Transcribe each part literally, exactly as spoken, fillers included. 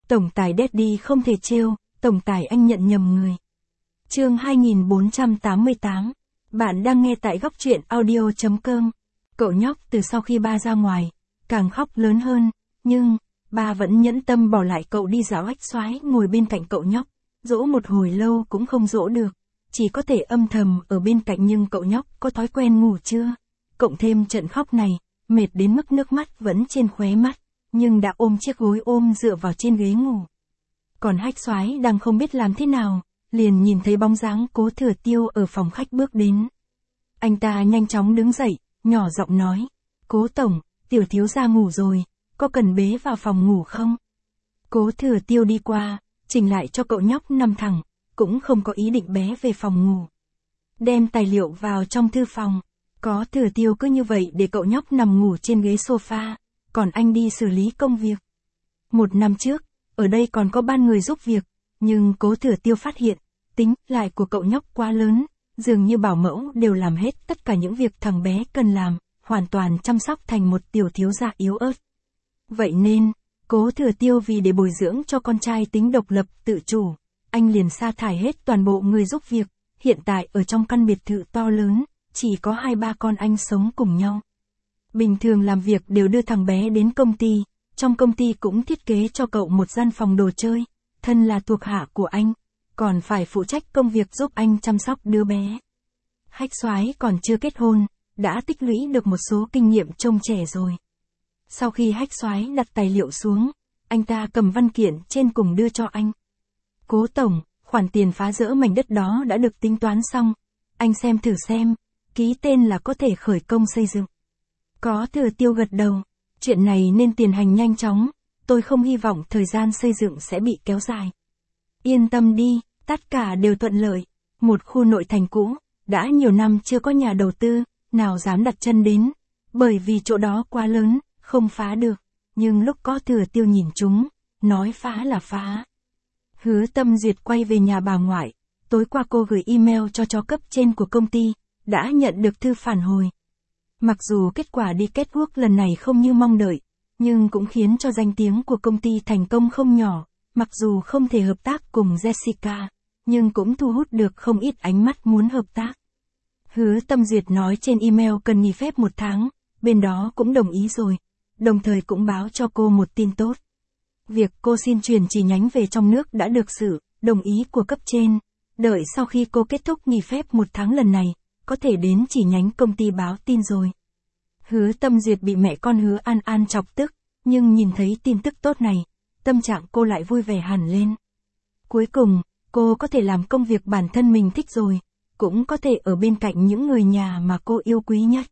Tổng tài Daddy không thể trêu, tổng tài anh nhận nhầm người. Chương hai nghìn bốn trăm tám mươi tám. Bạn đang nghe tại góc truyện audio chấm com. Cậu nhóc từ sau khi ba ra ngoài, càng khóc lớn hơn, nhưng ba vẫn nhẫn tâm bỏ lại cậu đi dạo ách xoái ngồi bên cạnh cậu nhóc, dỗ một hồi lâu cũng không dỗ được, chỉ có thể âm thầm ở bên cạnh. Nhưng cậu nhóc có thói quen ngủ chưa? Cộng thêm trận khóc này, mệt đến mức nước mắt vẫn trên khóe mắt, nhưng đã ôm chiếc gối ôm dựa vào trên ghế ngủ. Còn hách xoái đang không biết làm thế nào, liền nhìn thấy bóng dáng Cố Thừa Tiêu ở phòng khách bước đến. Anh ta nhanh chóng đứng dậy, nhỏ giọng nói, Cố tổng, tiểu thiếu gia ngủ rồi, có cần bế vào phòng ngủ không? Cố Thừa Tiêu đi qua, chỉnh lại cho cậu nhóc nằm thẳng, cũng không có ý định bé về phòng ngủ. Đem tài liệu vào trong thư phòng, có Thừa Tiêu cứ như vậy để cậu nhóc nằm ngủ trên ghế sofa, còn anh đi xử lý công việc. Một năm trước, ở đây còn có ban người giúp việc, nhưng Cố Thừa Tiêu phát hiện, tính lại của cậu nhóc quá lớn, dường như bảo mẫu đều làm hết tất cả những việc thằng bé cần làm, hoàn toàn chăm sóc thành một tiểu thiếu gia yếu ớt. Vậy nên, Cố Thừa Tiêu vì để bồi dưỡng cho con trai tính độc lập tự chủ, anh liền sa thải hết toàn bộ người giúp việc, hiện tại ở trong căn biệt thự to lớn, chỉ có hai ba con anh sống cùng nhau. Bình thường làm việc đều đưa thằng bé đến công ty, trong công ty cũng thiết kế cho cậu một gian phòng đồ chơi, thân là thuộc hạ của anh, còn phải phụ trách công việc giúp anh chăm sóc đứa bé. Hách xoái còn chưa kết hôn, đã tích lũy được một số kinh nghiệm trông trẻ rồi. Sau khi hách xoái đặt tài liệu xuống, anh ta cầm văn kiện trên cùng đưa cho anh. Cố tổng, khoản tiền phá rỡ mảnh đất đó đã được tính toán xong, anh xem thử xem, ký tên là có thể khởi công xây dựng. Có Thừa Tiêu gật đầu, chuyện này nên tiến hành nhanh chóng, tôi không hy vọng thời gian xây dựng sẽ bị kéo dài. Yên tâm đi, tất cả đều thuận lợi, một khu nội thành cũ, đã nhiều năm chưa có nhà đầu tư, nào dám đặt chân đến, bởi vì chỗ đó quá lớn, không phá được, nhưng lúc có Thừa Tiêu nhìn chúng, nói phá là phá. Hứa Tâm Duyệt quay về nhà bà ngoại, tối qua cô gửi email cho cho cấp trên của công ty, đã nhận được thư phản hồi. Mặc dù kết quả đi kết quốc lần này không như mong đợi, nhưng cũng khiến cho danh tiếng của công ty thành công không nhỏ, mặc dù không thể hợp tác cùng Jessica, nhưng cũng thu hút được không ít ánh mắt muốn hợp tác. Hứa Tâm Duyệt nói trên email cần nghỉ phép một tháng, bên đó cũng đồng ý rồi, đồng thời cũng báo cho cô một tin tốt. Việc cô xin chuyển chi nhánh về trong nước đã được sự đồng ý của cấp trên, đợi sau khi cô kết thúc nghỉ phép một tháng lần này, có thể đến chi nhánh công ty báo tin rồi. Hứa Tâm Duyệt bị mẹ con Hứa An An chọc tức, nhưng nhìn thấy tin tức tốt này, tâm trạng cô lại vui vẻ hẳn lên. Cuối cùng, cô có thể làm công việc bản thân mình thích rồi, cũng có thể ở bên cạnh những người nhà mà cô yêu quý nhất.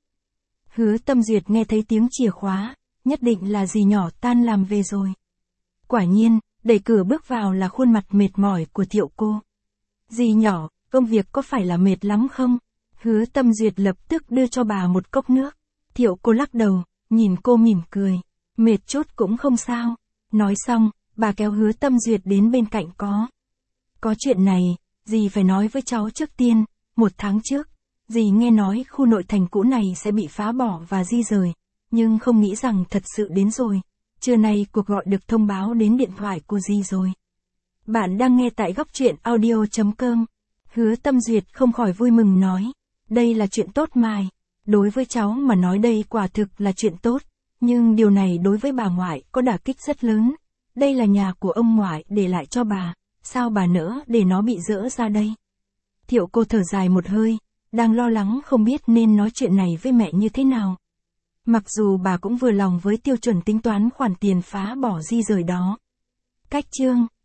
Hứa Tâm Duyệt nghe thấy tiếng chìa khóa, nhất định là dì nhỏ tan làm về rồi. Quả nhiên, đẩy cửa bước vào là khuôn mặt mệt mỏi của Thiệu cô. Dì nhỏ, công việc có phải là mệt lắm không? Hứa Tâm Duyệt lập tức đưa cho bà một cốc nước. Thiệu cô lắc đầu, nhìn cô mỉm cười. Mệt chút cũng không sao. Nói xong, bà kéo Hứa Tâm Duyệt đến bên cạnh có. Có chuyện này, dì phải nói với cháu trước tiên. Một tháng trước, dì nghe nói khu nội thành cũ này sẽ bị phá bỏ và di rời, nhưng không nghĩ rằng thật sự đến rồi. Trưa nay cuộc gọi được thông báo đến điện thoại của dì rồi. Bạn đang nghe tại góc truyện audio chấm com. Hứa Tâm Duyệt không khỏi vui mừng nói. Đây là chuyện tốt mài. Đối với cháu mà nói đây quả thực là chuyện tốt. Nhưng điều này đối với bà ngoại có đả kích rất lớn. Đây là nhà của ông ngoại để lại cho bà. Sao bà nỡ để nó bị dỡ ra đây? Thiệu cô thở dài một hơi, đang lo lắng không biết nên nói chuyện này với mẹ như thế nào. Mặc dù bà cũng vừa lòng với tiêu chuẩn tính toán khoản tiền phá bỏ di rời đó. Cách chương